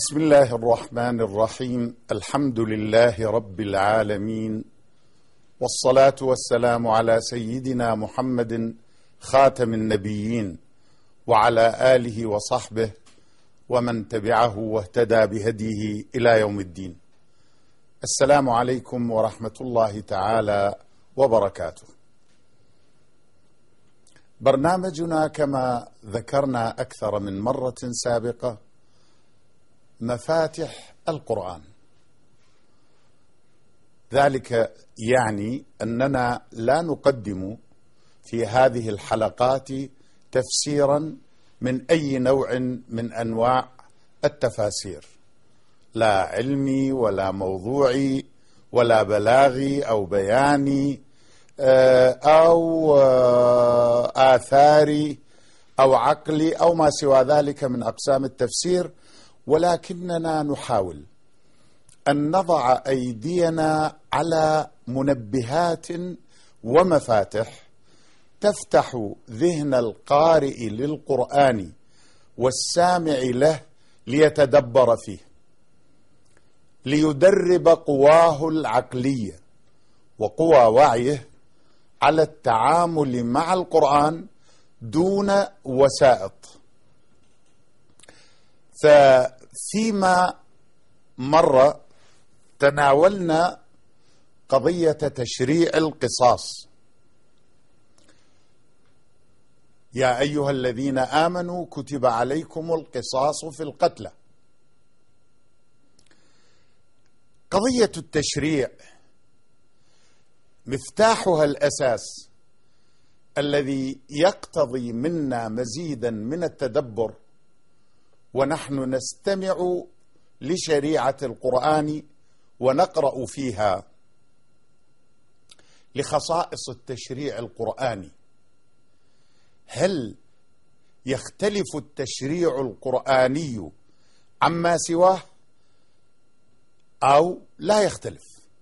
بسم الله الرحمن الرحيم. الحمد لله رب العالمين، والصلاة والسلام على سيدنا محمد خاتم النبيين وعلى آله وصحبه ومن تبعه واهتدى بهديه إلى يوم الدين. السلام عليكم ورحمة الله تعالى وبركاته. برنامجنا كما ذكرنا أكثر من مرة سابقة مفاتح القرآن. ذلك يعني أننا لا نقدم في هذه الحلقات تفسيرا من أي نوع من أنواع التفاسير، لا علمي ولا موضوعي ولا بلاغي أو بياني أو آثاري أو عقلي أو ما سوى ذلك من أقسام التفسير، ولكننا نحاول أن نضع أيدينا على منبهات ومفاتح تفتح ذهن القارئ للقرآن والسامع له ليتدبر فيه، ليدرب قواه العقلية وقوى وعيه على التعامل مع القرآن دون وسائط. ففيما مر تناولنا قضية تشريع القصاص. يا أيها الذين آمنوا كتب عليكم القصاص في القتلى. قضية التشريع مفتاحها الأساس الذي يقتضي منا مزيدا من التدبر ونحن نستمع لشريعة القرآن ونقرأ فيها لخصائص التشريع القرآني. هل يختلف التشريع القرآني عما سواه أو لا يختلف؟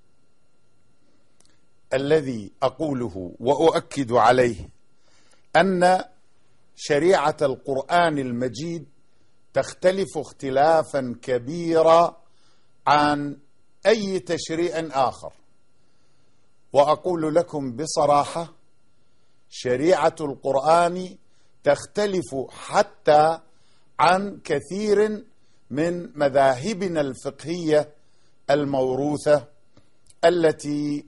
الذي أقوله وأؤكد عليه أن شريعة القرآن المجيد تختلف اختلافا كبيرا عن أي تشريع آخر. وأقول لكم بصراحة شريعة القرآن تختلف حتى عن كثير من مذاهبنا الفقهية الموروثة التي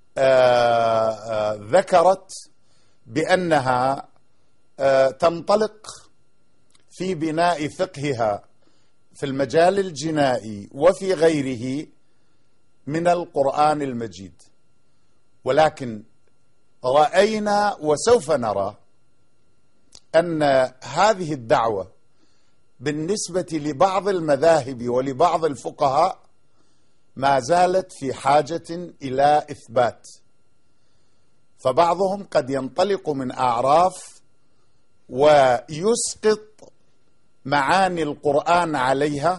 ذكرت بأنها تنطلق في بناء فقهها في المجال الجنائي وفي غيره من القرآن المجيد. ولكن رأينا وسوف نرى أن هذه الدعوة بالنسبة لبعض المذاهب ولبعض الفقهاء ما زالت في حاجة إلى إثبات. فبعضهم قد ينطلق من أعراف ويسقط معاني القرآن عليها،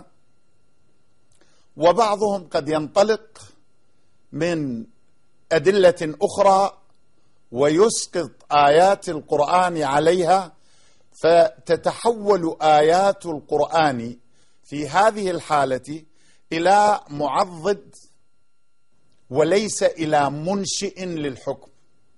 وبعضهم قد ينطلق من أدلة أخرى ويسقط آيات القرآن عليها، فتتحول آيات القرآن في هذه الحالة إلى معضد وليس إلى منشئ للحكم.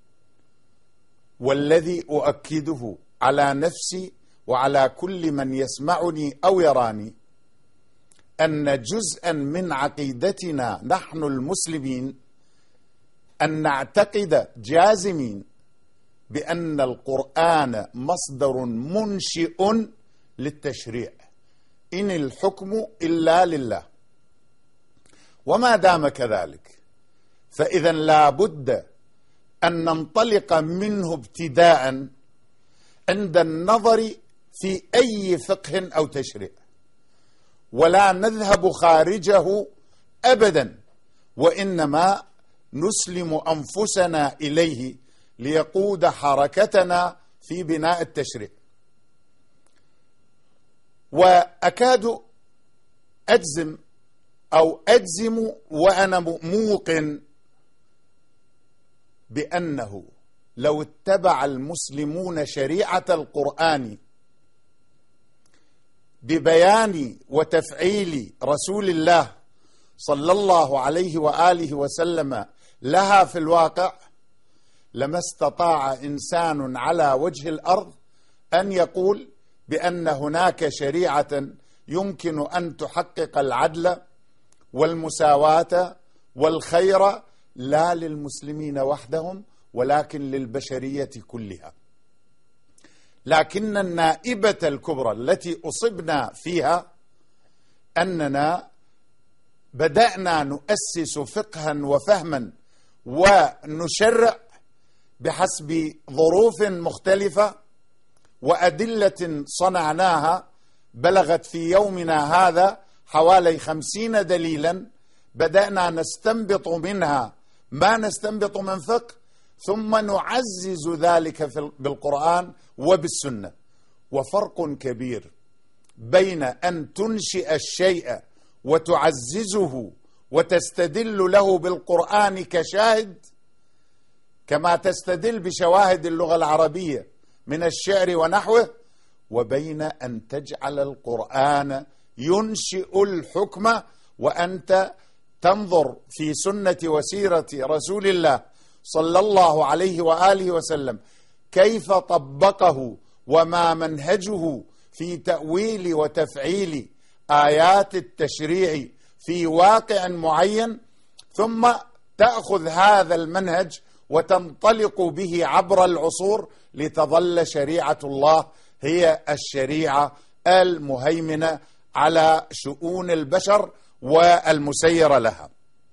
والذي أؤكده على نفسي وعلى كل من يسمعني أو يراني أن جزءا من عقيدتنا نحن المسلمين أن نعتقد جازمين بأن القرآن مصدر منشئ للتشريع، إن الحكم إلا لله. وما دام كذلك فإذا لا بد أن ننطلق منه ابتداء عند النظر في أي فقه أو تشريع، ولا نذهب خارجه أبدا، وإنما نسلم أنفسنا إليه ليقود حركتنا في بناء التشريع. وأكاد أجزم أو أجزم وأنا موقن بأنه لو اتبع المسلمون شريعة القرآن ببيان وتفعيل رسول الله صلى الله عليه وآله وسلم لها في الواقع، لما استطاع إنسان على وجه الأرض أن يقول بأن هناك شريعة يمكن أن تحقق العدل والمساواة والخير لا للمسلمين وحدهم ولكن للبشرية كلها. لكن النائبة الكبرى التي أصبنا فيها أننا بدأنا نؤسس فقها وفهما ونشرع بحسب ظروف مختلفة وأدلة صنعناها بلغت في يومنا هذا حوالي 50 دليلا، بدأنا نستنبط منها ما نستنبط من فقه، ثم نعزز ذلك بالقرآن وبالسنة. وفرق كبير بين أن تنشئ الشيء وتعززه وتستدل له بالقرآن كشاهد كما تستدل بشواهد اللغة العربية من الشعر ونحوه، وبين أن تجعل القرآن ينشئ الحكم وأنت تنظر في سنة وسيرة رسول الله صلى الله عليه وآله وسلم كيف طبقه وما منهجه في تأويل وتفعيل آيات التشريع في واقع معين، ثم تأخذ هذا المنهج وتنطلق به عبر العصور لتظل شريعة الله هي الشريعة المهيمنة على شؤون البشر والمسير لها.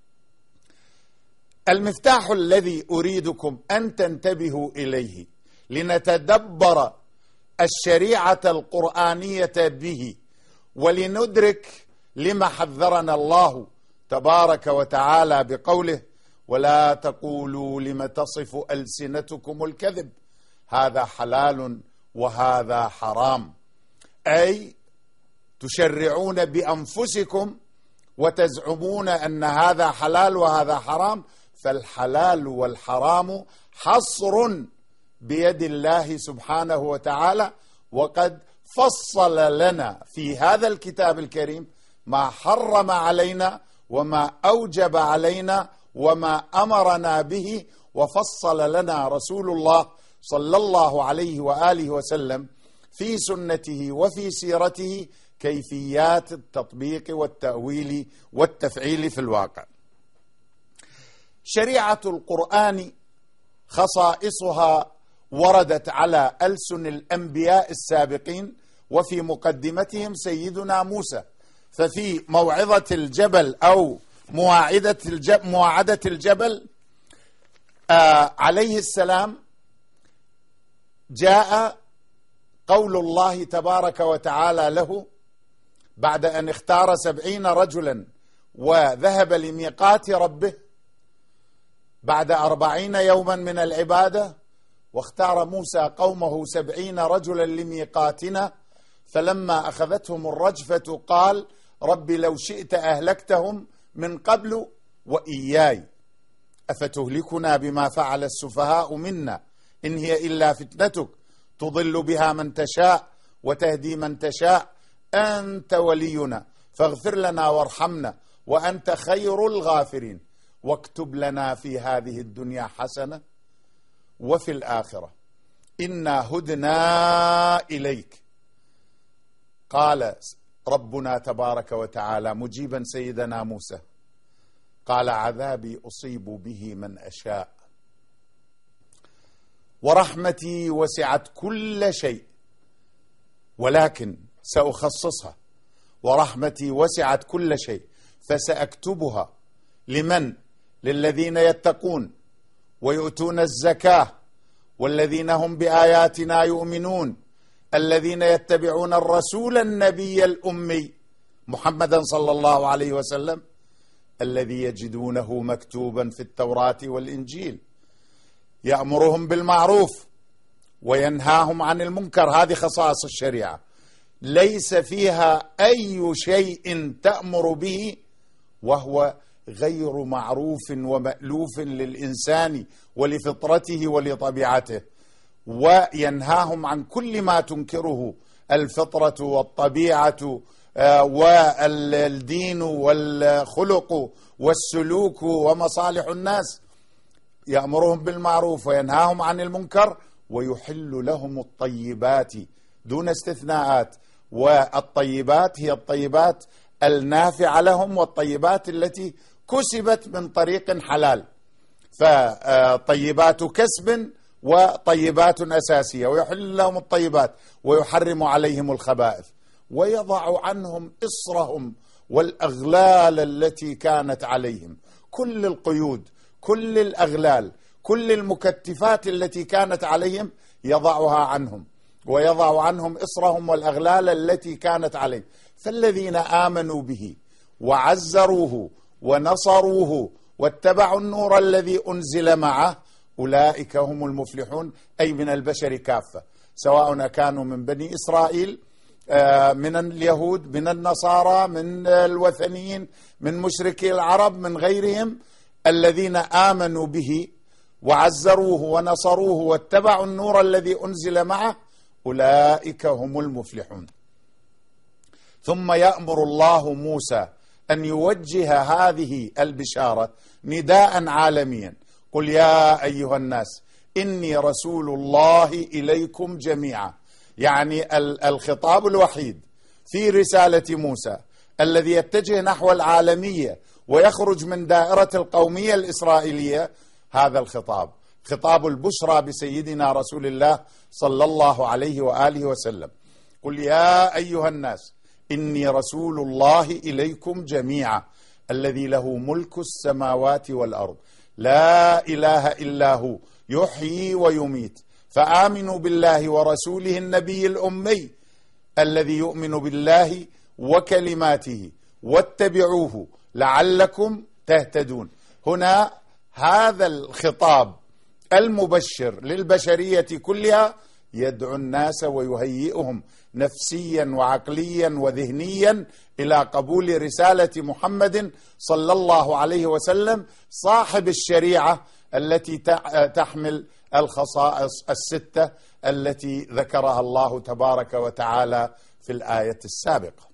المفتاح الذي أريدكم أن تنتبهوا إليه لنتدبر الشريعة القرآنية به ولندرك لما حذرنا الله تبارك وتعالى بقوله: ولا تقولوا لم تصف ألسنتكم الكذب هذا حلال وهذا حرام، أي تشرعون بأنفسكم وتزعمون أن هذا حلال وهذا حرام، فالحلال والحرام حصر بيد الله سبحانه وتعالى، وقد فصل لنا في هذا الكتاب الكريم ما حرم علينا وما أوجب علينا وما أمرنا به، وفصل لنا رسول الله صلى الله عليه وآله وسلم في سنته وفي سيرته كيفيات التطبيق والتأويل والتفعيل في الواقع. شريعة القرآن خصائصها وردت على ألسن الأنبياء السابقين، وفي مقدمتهم سيدنا موسى. ففي موعظة الجبل أو مواعدة الجبل عليه السلام جاء قول الله تبارك وتعالى له بعد أن اختار 70 رجلا وذهب لميقات ربه بعد 40 يوما من العبادة، واختار موسى قومه 70 رجلا لميقاتنا، فلما أخذتهم الرجفة قال: رب لو شئت أهلكتهم من قبل وإياي أفتهلكنا بما فعل السفهاء منا إن هي إلا فتنتك تضل بها من تشاء وتهدي من تشاء أنت ولينا فاغفر لنا وارحمنا وأنت خير الغافرين واكتب لنا في هذه الدنيا حسنة وفي الآخرة إنا هدنا إليك. قال ربنا تبارك وتعالى مجيبا سيدنا موسى قال: عذابي أصيب به من أشاء ورحمتي وسعت كل شيء ولكن سأخصصها، ورحمتي وسعت كل شيء فسأكتبها لمن؟ للذين يتقون ويؤتون الزكاة والذين هم بآياتنا يؤمنون الذين يتبعون الرسول النبي الأمي محمدا صلى الله عليه وسلم الذي يجدونه مكتوبا في التوراة والإنجيل يأمرهم بالمعروف وينهاهم عن المنكر. هذه خصائص الشريعة ليس فيها أي شيء تأمر به وهو غير معروف ومألوف للإنسان ولفطرته ولطبيعته، وينهاهم عن كل ما تنكره الفطرة والطبيعة والدين والخلق والسلوك ومصالح الناس، يأمرهم بالمعروف وينهاهم عن المنكر ويحل لهم الطيبات دون استثناءات. والطيبات هي الطيبات النافعة لهم، والطيبات التي كسبت من طريق حلال، فطيبات كسب وطيبات أساسية. ويحل لهم الطيبات ويحرم عليهم الخبائث ويضع عنهم إصرهم والأغلال التي كانت عليهم. كل القيود، كل الأغلال، كل المكتفات التي كانت عليهم يضعها عنهم، ويضع عنهم إصرهم والأغلال التي كانت عليهم. فالذين آمنوا به وعزروه ونصروه واتبعوا النور الذي أنزل معه أولئك هم المفلحون، أي من البشر كافة، سواء كانوا من بني إسرائيل، من اليهود، من النصارى، من الوثنيين، من مشركي العرب، من غيرهم. الذين آمنوا به وعزروه ونصروه واتبعوا النور الذي أنزل معه أولئك هم المفلحون. ثم يأمر الله موسى أن يوجه هذه البشارة نداء عالميا: قل يا أيها الناس إني رسول الله إليكم جميعا. يعني الخطاب الوحيد في رسالة موسى الذي يتجه نحو العالمية ويخرج من دائرة القومية الإسرائيلية، هذا الخطاب، خطاب البشرى بسيدنا رسول الله صلى الله عليه وآله وسلم. قل يا أيها الناس إني رسول الله إليكم جميعا الذي له ملك السماوات والأرض لا إله إلا هو يحيي ويميت، فآمنوا بالله ورسوله النبي الأمي الذي يؤمن بالله وكلماته واتبعوه لعلكم تهتدون. هنا هذا الخطاب المبشر للبشرية كلها يدعو الناس ويهيئهم نفسيا وعقليا وذهنيا إلى قبول رسالة محمد صلى الله عليه وسلم صاحب الشريعة التي تحمل الخصائص الستة التي ذكرها الله تبارك وتعالى في الآية السابقة.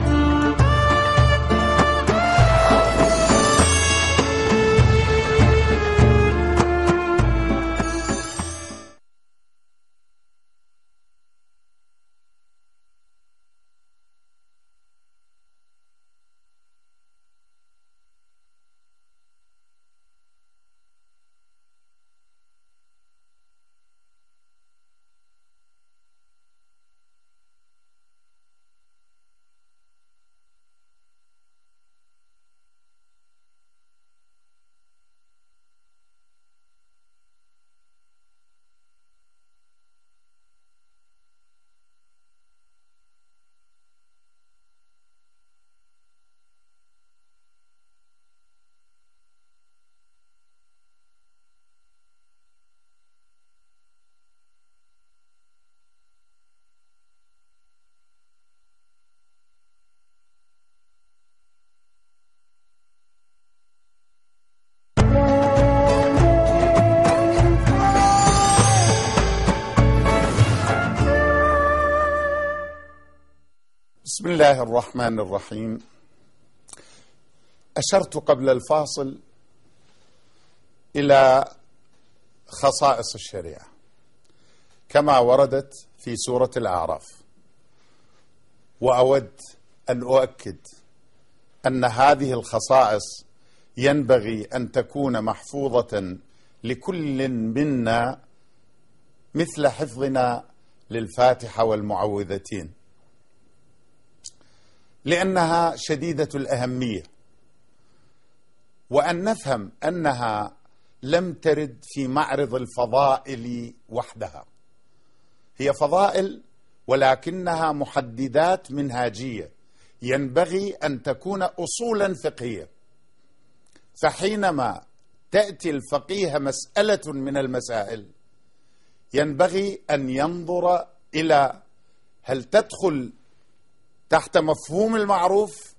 بسم الله الرحمن الرحيم. أشرت قبل الفاصل إلى خصائص الشريعة كما وردت في سورة الأعراف، وأود أن أؤكد أن هذه الخصائص ينبغي أن تكون محفوظة لكل منا مثل حفظنا للفاتحة والمعوذتين، لأنها شديدة الأهمية، وأن نفهم أنها لم ترد في معرض الفضائل وحدها. هي فضائل ولكنها محددات منهاجية ينبغي أن تكون أصولا فقهية. فحينما تأتي الفقيه مسألة من المسائل ينبغي أن ينظر إلى هل تدخل تحت مفهوم المعروف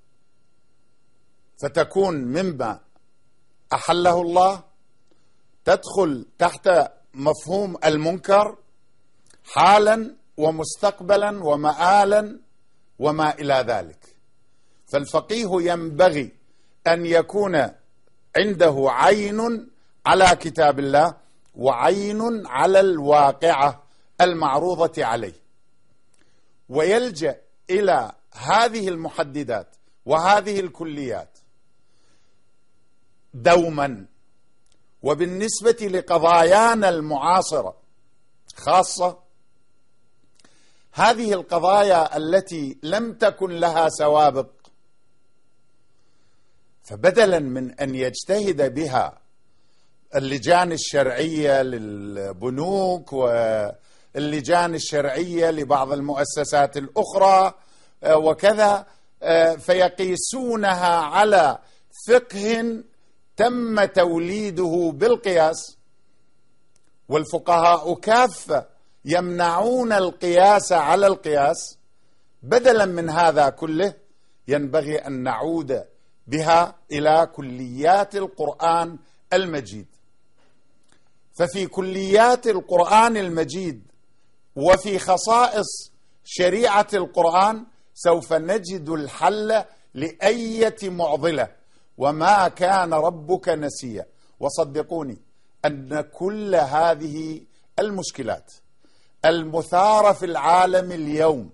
فتكون مما أحله الله، تدخل تحت مفهوم المنكر حالا ومستقبلا ومآلا وما إلى ذلك. فالفقيه ينبغي أن يكون عنده عين على كتاب الله وعين على الواقعة المعروضة عليه، ويلجأ إلى هذه المحددات وهذه الكليات دوما. وبالنسبة لقضايانا المعاصرة خاصة، هذه القضايا التي لم تكن لها سوابق، فبدلا من أن يجتهد بها اللجان الشرعية للبنوك واللجان الشرعية لبعض المؤسسات الأخرى وكذا، فيقيسونها على فقه تم توليده بالقياس، والفقهاء كافة يمنعون القياس على القياس. بدلا من هذا كله ينبغي أن نعود بها إلى كليات القرآن المجيد. ففي كليات القرآن المجيد وفي خصائص شريعة القرآن سوف نجد الحل لأية معضلة، وما كان ربك نسيا. وصدقوني أن كل هذه المشكلات المثارة في العالم اليوم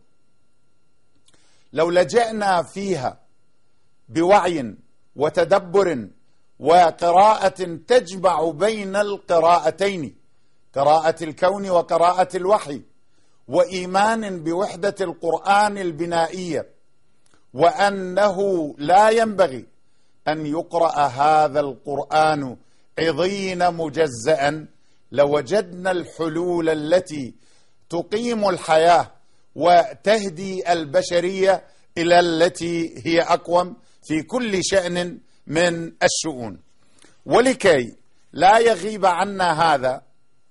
لو لجأنا فيها بوعي وتدبر وقراءة تجمع بين القراءتين، قراءة الكون وقراءة الوحي، وإيمان بوحدة القرآن البنائية، وأنه لا ينبغي أن يقرأ هذا القرآن عضين مجزأ، لوجدنا الحلول التي تقيم الحياة وتهدي البشرية إلى التي هي أقوم في كل شأن من الشؤون. ولكي لا يغيب عنا هذا،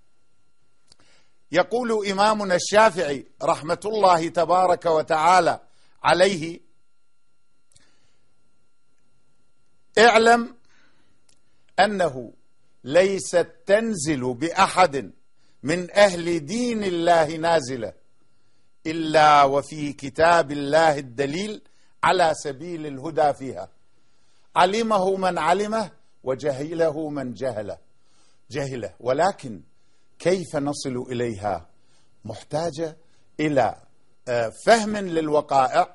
يقول إمامنا الشافعي رحمة الله تبارك وتعالى عليه: اعلم أنه ليست تنزل بأحد من أهل دين الله نازلة إلا وفي كتاب الله الدليل على سبيل الهدى فيها، علمه من علمه وجهله من جهله. ولكن كيف نصل إليها؟ محتاجة إلى فهم للوقائع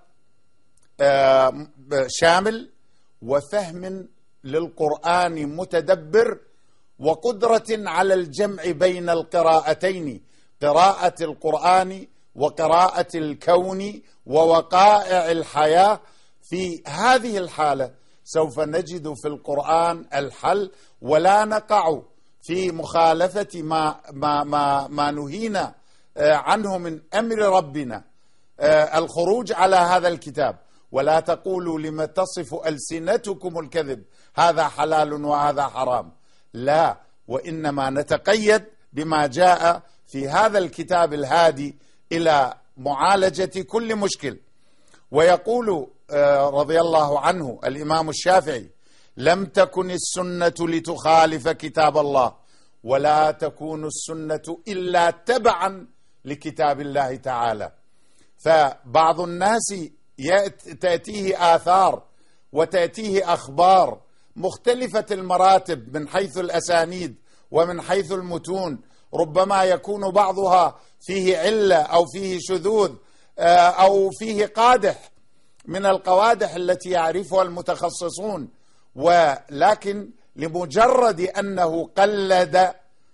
شامل، وفهم للقرآن متدبر، وقدرة على الجمع بين القراءتين، قراءة القرآن وقراءة الكون ووقائع الحياة. في هذه الحالة سوف نجد في القرآن الحل، ولا نقع في مخالفة ما نهينا عنه من أمر ربنا، الخروج على هذا الكتاب. ولا تقولوا لما تصف ألسنتكم الكذب هذا حلال وهذا حرام، لا، وإنما نتقيد بما جاء في هذا الكتاب الهادي إلى معالجة كل مشكل. ويقول رضي الله عنه الإمام الشافعي: لم تكن السنة لتخالف كتاب الله، ولا تكون السنة إلا تبعا لكتاب الله تعالى. فبعض الناس تأتيه آثار وتأتيه أخبار مختلفة المراتب من حيث الأسانيد ومن حيث المتون، ربما يكون بعضها فيه علة أو فيه شذوذ أو فيه قادح من القوادح التي يعرفها المتخصصون، ولكن لمجرد أنه قلد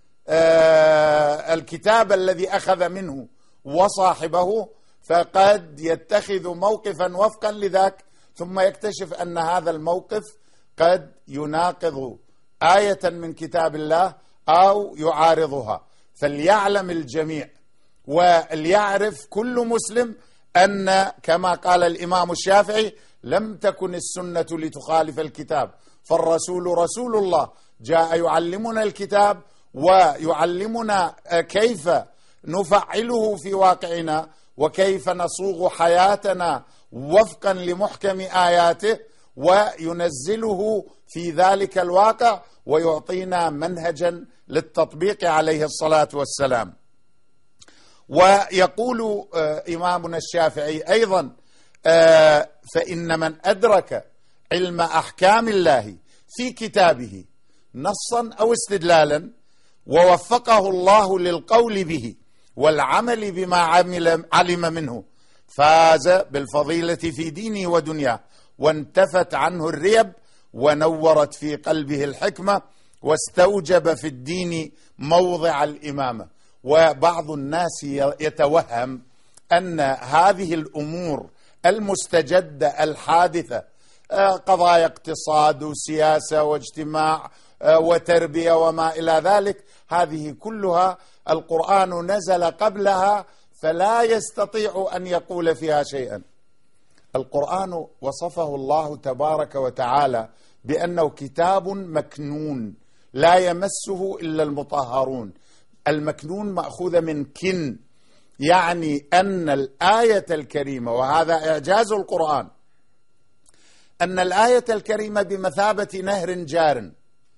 الكتاب الذي أخذ منه وصاحبه فقد يتخذ موقفا وفقا لذاك، ثم يكتشف أن هذا الموقف قد يناقض آية من كتاب الله أو يعارضها. فليعلم الجميع وليعرف كل مسلم أن كما قال الإمام الشافعي: لم تكن السنة لتخالف الكتاب، فالرسول رسول الله جاء يعلمنا الكتاب ويعلمنا كيف نفعله في واقعنا، وكيف نصوغ حياتنا وفقا لمحكم آياته، وينزله في ذلك الواقع ويعطينا منهجا للتطبيق عليه الصلاة والسلام. ويقول إمامنا الشافعي أيضا فإن من أدرك علم أحكام الله في كتابه نصا أو استدلالا ووفقه الله للقول به والعمل بما علم منه فاز بالفضيلة في دينه ودنياه، وانتفت عنه الريب ونورت في قلبه الحكمة واستوجب في الدين موضع الإمامة. وبعض الناس يتوهم أن هذه الأمور المستجدة الحادثة قضايا اقتصاد وسياسة واجتماع وتربية وما إلى ذلك، هذه كلها القرآن نزل قبلها فلا يستطيع أن يقول فيها شيئا. القرآن وصفه الله تبارك وتعالى بأنه كتاب مكنون لا يمسه إلا المطهرون. المكنون مأخوذة من كن، يعني أن الآية الكريمة، وهذا إعجاز القرآن، أن الآية الكريمة بمثابة نهر جار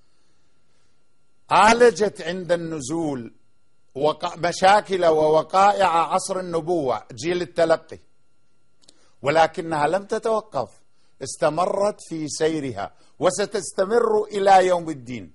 عالجت عند النزول مشاكل ووقائع عصر النبوة جيل التلقي، ولكنها لم تتوقف، استمرت في سيرها وستستمر إلى يوم الدين،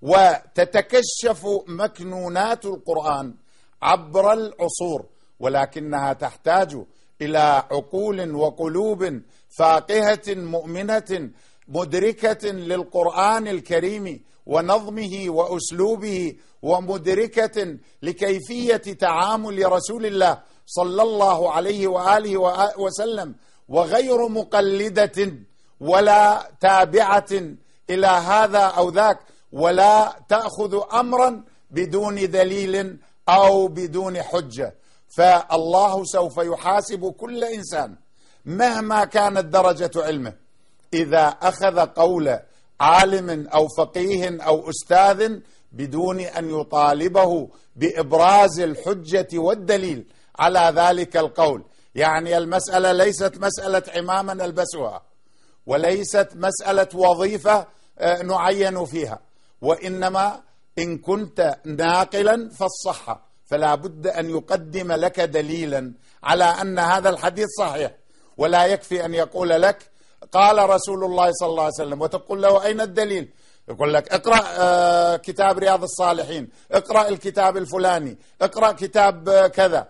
وتتكشف مكنونات القرآن عبر العصور، ولكنها تحتاج إلى عقول وقلوب فاقهة مؤمنة مدركة للقرآن الكريم ونظمه وأسلوبه، ومدركة لكيفية تعامل رسول الله صلى الله عليه وآله وسلم، وغير مقلدة ولا تابعة إلى هذا أو ذاك، ولا تأخذ أمرا بدون دليل أو بدون حجة. فالله سوف يحاسب كل إنسان مهما كانت درجة علمه إذا أخذ قول عالم أو فقيه أو أستاذ بدون أن يطالبه بإبراز الحجة والدليل على ذلك القول. يعني المسألة ليست مسألة عمامة نلبسها، وليست مسألة وظيفة نعين فيها، وإنما إن كنت ناقلا فالصحة، فلا بد أن يقدم لك دليلا على أن هذا الحديث صحيح. ولا يكفي أن يقول لك قال رسول الله صلى الله عليه وسلم وتقول له أين الدليل؟ يقول لك اقرأ كتاب رياض الصالحين، اقرأ الكتاب الفلاني، اقرأ كتاب كذا.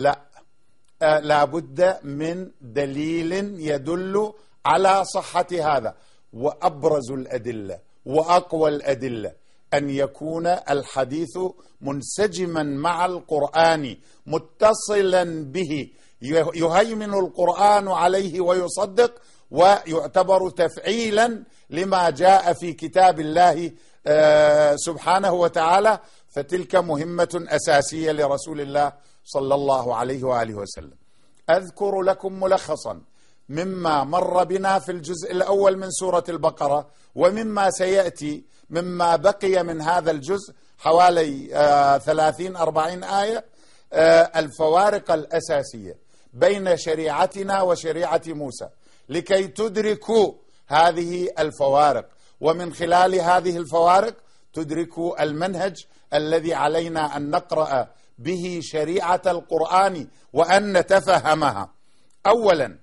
لا بد من دليل يدل على صحة هذا. وأبرز الأدلة وأقوى الأدلة أن يكون الحديث منسجما مع القرآن متصلا به، يهيمن القرآن عليه ويصدق، ويعتبر تفعيلا لما جاء في كتاب الله سبحانه وتعالى. فتلك مهمة أساسية لرسول الله صلى الله عليه وآله وسلم. أذكر لكم ملخصا مما مر بنا في الجزء الأول من سورة البقرة، ومما سيأتي مما بقي من هذا الجزء حوالي 30-40 آية. الفوارق الأساسية بين شريعتنا وشريعة موسى لكي تدركوا هذه الفوارق، ومن خلال هذه الفوارق تدركوا المنهج الذي علينا أن نقرأ به شريعة القرآن وأن نتفهمها. أولا،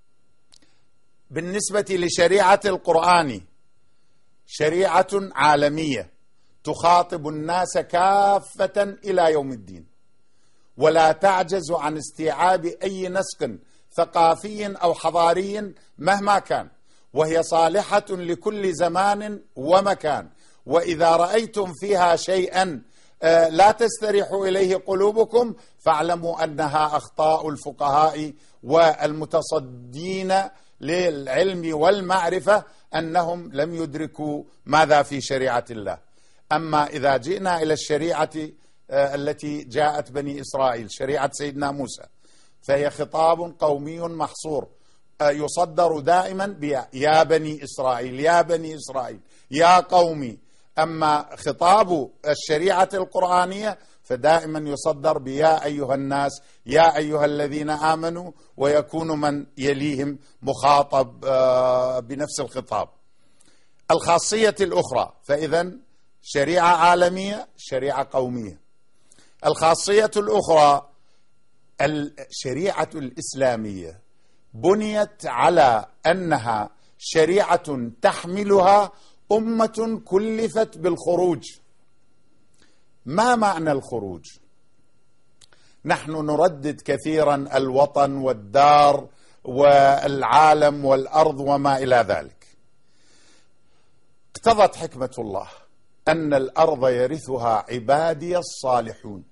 بالنسبة لشريعة القرآن شريعة عالمية تخاطب الناس كافة إلى يوم الدين، ولا تعجز عن استيعاب أي نسق ثقافي أو حضاري مهما كان، وهي صالحة لكل زمان ومكان. وإذا رأيتم فيها شيئا لا تستريح إليه قلوبكم فاعلموا أنها أخطاء الفقهاء والمتصدين للعلم والمعرفة، أنهم لم يدركوا ماذا في شريعة الله. أما إذا جئنا إلى الشريعة التي جاءت بني إسرائيل، شريعة سيدنا موسى، فهي خطاب قومي محصور يصدر دائما يا بني إسرائيل يا بني إسرائيل يا قومي. أما خطاب الشريعة القرآنية فدائما يصدر بيا أيها الناس يا أيها الذين آمنوا، ويكون من يليهم مخاطب بنفس الخطاب. الخاصية الأخرى، فإذا شريعة عالمية شريعة قومية. الخاصية الأخرى الشريعة الإسلامية بنيت على أنها شريعة تحملها أمة كلفت بالخروج. ما معنى الخروج؟ نحن نردد كثيرا الوطن والدار والعالم والأرض وما إلى ذلك. اقتضت حكمة الله أن الأرض يرثها عبادي الصالحون،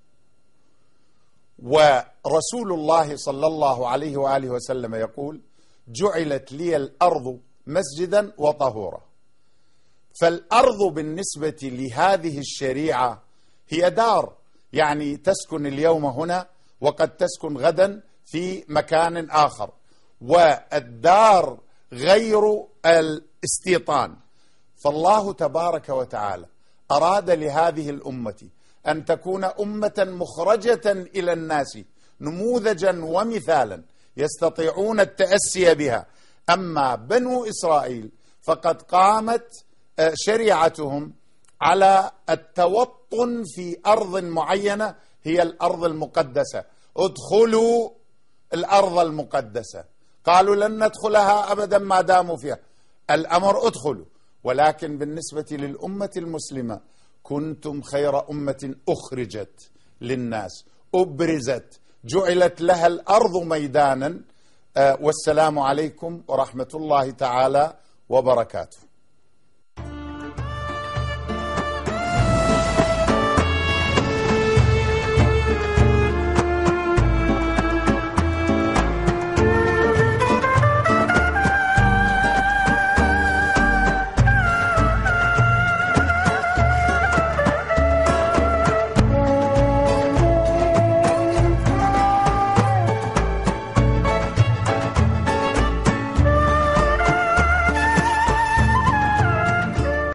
ورسول الله صلى الله عليه وآله وسلم يقول: جعلت لي الأرض مسجدا وطهورا. فالأرض بالنسبة لهذه الشريعة هي دار، يعني تسكن اليوم هنا وقد تسكن غدا في مكان آخر، والدار غير الاستيطان. فالله تبارك وتعالى أراد لهذه الأمة أن تكون أمة مخرجة إلى الناس، نموذجا ومثالا يستطيعون التأسي بها. أما بنو إسرائيل فقد قامت شريعتهم على التوطن في أرض معينة هي الأرض المقدسة. ادخلوا الأرض المقدسة، قالوا لن ندخلها أبدا ما داموا فيها، الأمر ادخلوا. ولكن بالنسبة للأمة المسلمة: كنتم خير أمة أخرجت للناس، أبرزت، جعلت لها الأرض ميدانا. والسلام عليكم ورحمة الله تعالى وبركاته.